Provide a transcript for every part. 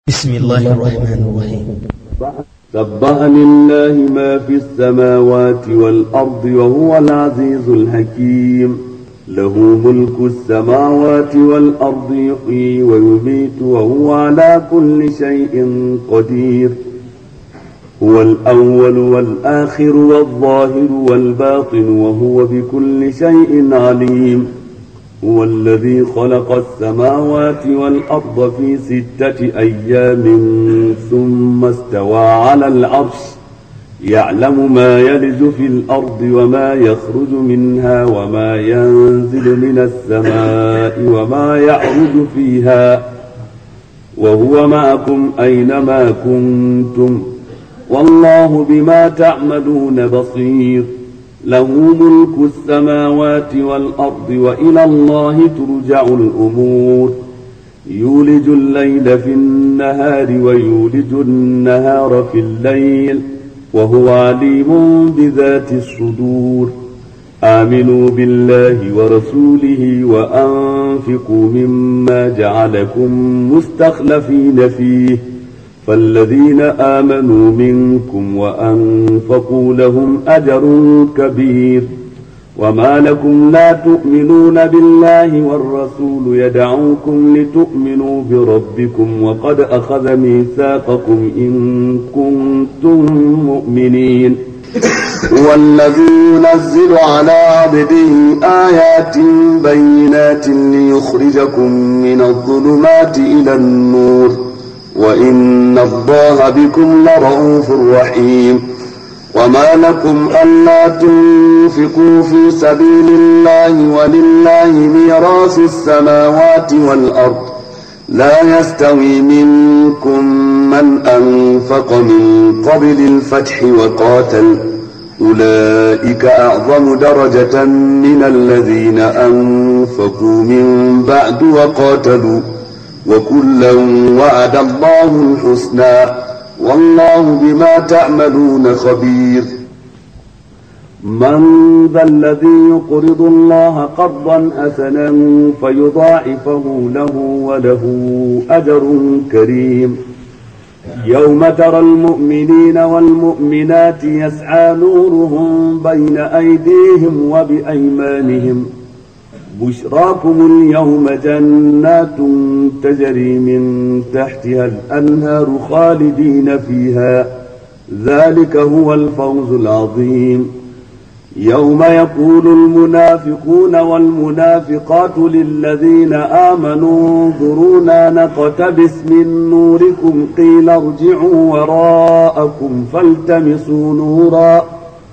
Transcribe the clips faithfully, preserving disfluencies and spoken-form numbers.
بسم الله الرحمن الرحيم. سبح لله ما في السماوات والأرض وهو العزيز الحكيم. له ملك السماوات والأرض يحيي ويميت وهو على كل شيء قدير. هو الأول والآخر والظاهر والباطن وهو بكل شيء عليم. هو الذي خلق السماوات والأرض في ستة أيام ثم استوى على العرش يعلم ما يلج في الأرض وما يخرج منها وما ينزل من السماء وما يعرج فيها وهو معكم أينما كنتم والله بما تعملون بصير. له ملك السماوات والأرض وإلى الله ترجع الأمور. يولج الليل في النهار ويولج النهار في الليل وهو عليم بذات الصدور. آمنوا بالله ورسوله وأنفقوا مما جعلكم مستخلفين فيه فالذين آمنوا منكم وأنفقوا لهم أجر كبير. وما لكم لا تؤمنون بالله والرسول يدعوكم لتؤمنوا بربكم وقد أخذ ميثاقكم إن كنتم مؤمنين. هو الذي ينزل على عبده آيات بينات ليخرجكم من الظلمات إلى النور وإن الله بكم لرؤوف رحيم. وما لكم ألا تنفقوا في سبيل الله ولله ميراث السماوات والأرض لا يستوي منكم من أنفق من قبل الفتح وقاتل أولئك أعظم درجة من الذين أنفقوا من بعد وقاتلوا وكلا وعد الله الحسنى والله بما تعملون خبير. من ذا الذي يقرض الله قرضا حسنا فيضاعفه له وله أجر كريم. يوم ترى المؤمنين والمؤمنات يسعى نورهم بين أيديهم وبأيمانهم بشراكم اليوم جنات تجري من تحتها الأنهار خالدين فيها ذلك هو الفوز العظيم. يوم يقول المنافقون والمنافقات للذين آمنوا انظرونا نقتبس من نوركم قيل ارجعوا وراءكم فالتمسوا نورا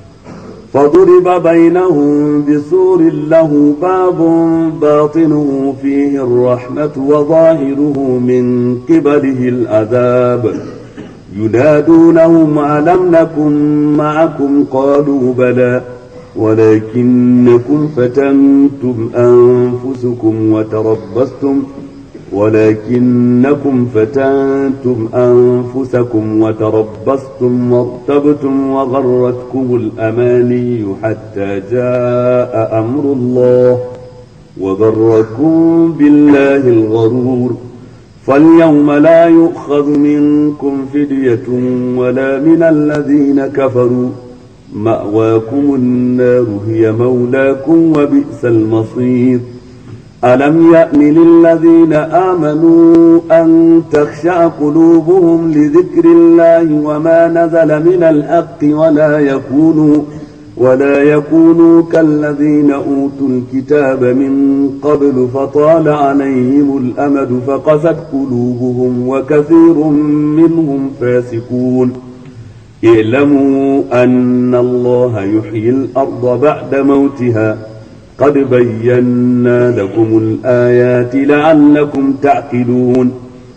فضرب بينهم بسور له باب باطنه فيه الرحمة وظاهره من قبله العذاب. ينادونهم ألم نكن معكم قالوا بلى ولكنكم فتنتم أنفسكم وتربصتم ولكنكم فتنتم أنفسكم وتربصتم وارتبتم وغرتكم الأماني حتى جاء أمر الله وغركم بالله الغرور. فاليوم لا يؤخذ منكم فدية ولا من الذين كفروا مأواكم النار هي مولاكم وبئس المصير. ألم يأن للذين آمنوا أن تخشع قلوبهم لذكر الله وما نزل من الحق ولا يكونوا ولا يكونوا كالذين أوتوا الكتاب من قبل فطال عليهم الأمد فقست قلوبهم وكثير منهم فاسقون. اعلموا أن الله يحيي الأرض بعد موتها قد بينا لكم الآيات لعلكم تعقلون.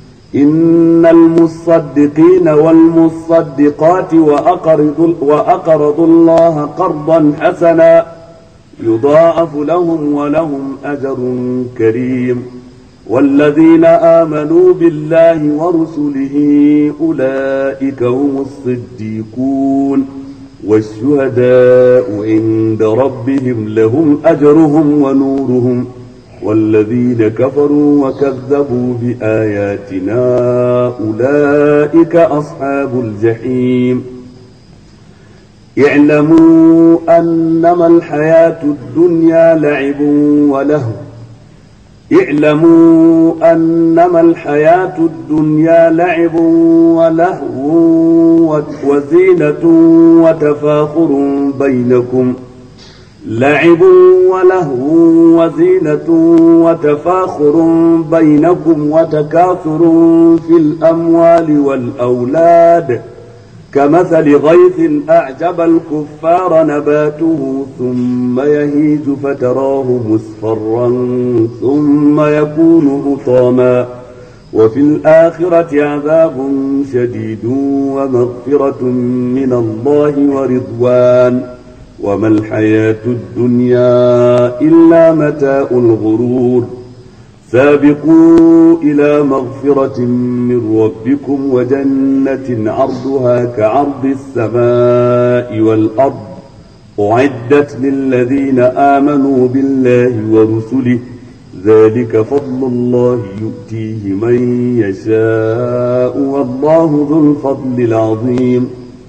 إن المصدقين والمصدقات وأقرضوا, وأقرضوا الله قرضا حسنا يضاعف لهم ولهم أجر كريم. والذين آمنوا بالله ورسله أولئك هم الصديقون والشهداء عند ربهم لهم أجرهم ونورهم والذين كفروا وكذبوا بآياتنا أولئك أصحاب الجحيم. اعلموا أنما الحياة الدنيا لعب ولهو اعلموا أنما الحياة الدنيا لعب ولهو وزينة وتفاخر بينكم لعب ولهو وزينة وتفاخر بينكم وتكاثر في الأموال والأولاد كمثل غيث أعجب الكفار نباته ثم يهيج فتراه مصفرا ثم يكون حطاما وفي الآخرة عذاب شديد ومغفرة من الله ورضوان وما الحياة الدنيا إلا متاع الغرور. سابقوا إلى مغفرة من ربكم وجنة عرضها كعرض السماء والأرض أعدت للذين آمنوا بالله ورسله ذلك فضل الله يؤتيه من يشاء والله ذو الفضل العظيم.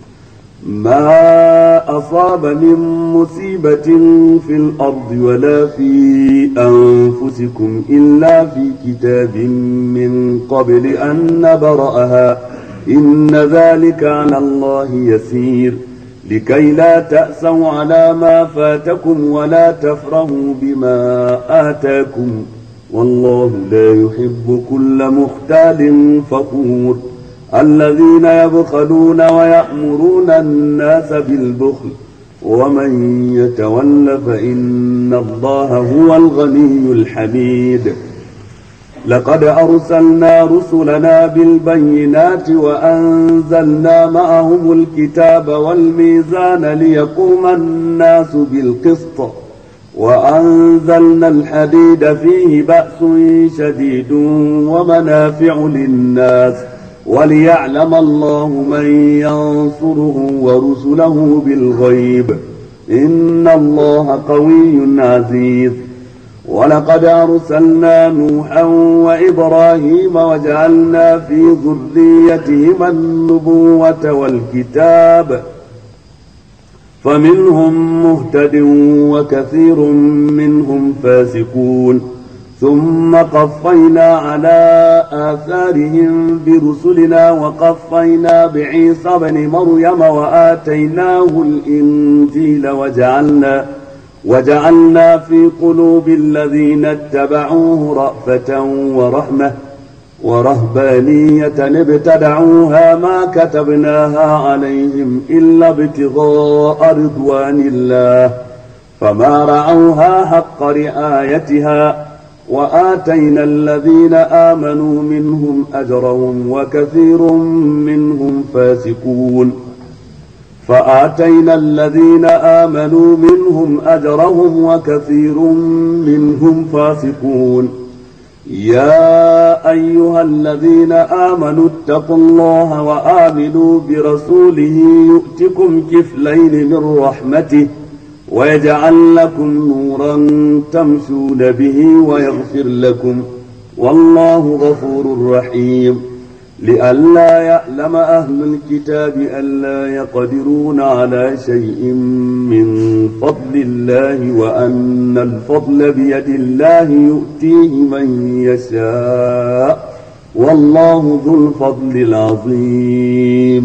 ما أصاب من مصيبة في الأرض ولا في أنفسكم إلا في كتاب من قبل أن نبرأها إن ذلك على الله يسير لكي لا تأسوا على ما فاتكم ولا تفرحوا بما آتاكم والله لا يحب كل مختال فخور. الذين يبخلون ويأمرون الناس بالبخل ومن يتول فإن الله هو الغني الحميد. لقد أرسلنا رسلنا بالبينات وأنزلنا معهم الكتاب والميزان ليقوم الناس بالقسط وأنزلنا الحديد فيه بأس شديد ومنافع للناس وليعلم الله من ينصره ورسله بالغيب إن الله قوي عزيز. ولقد أرسلنا نوحا وإبراهيم وجعلنا في ذريتهما النبوة والكتاب فمنهم مهتد وكثير منهم فاسقون ثم قفينا على آثارهم برسلنا وقفينا بعيسى بن مريم وآتيناه الإنجيل وجعلنا وجعلنا في قلوب الذين اتبعوه رأفة ورحمة ورهبانية ابتدعوها ما كتبناها عليهم إلا ابتغاء رضوان الله فما رعوها حق رعايتها وآتينا الذين آمنوا منهم أجرهم وكثير منهم فاسقون. فآتينا الذين آمنوا منهم أجرهم وكثير منهم فاسقون. يا أيها الذين آمنوا اتقوا الله وآمنوا برسوله يؤتكم كفلين من رحمته ويجعل لكم نورا تمشون به ويغفر لكم والله غفور رحيم. لئلا يعلم أهل الكتاب ألا يقدرون على شيء من فضل الله وأن الفضل بيد الله يؤتيه من يشاء والله ذو الفضل العظيم.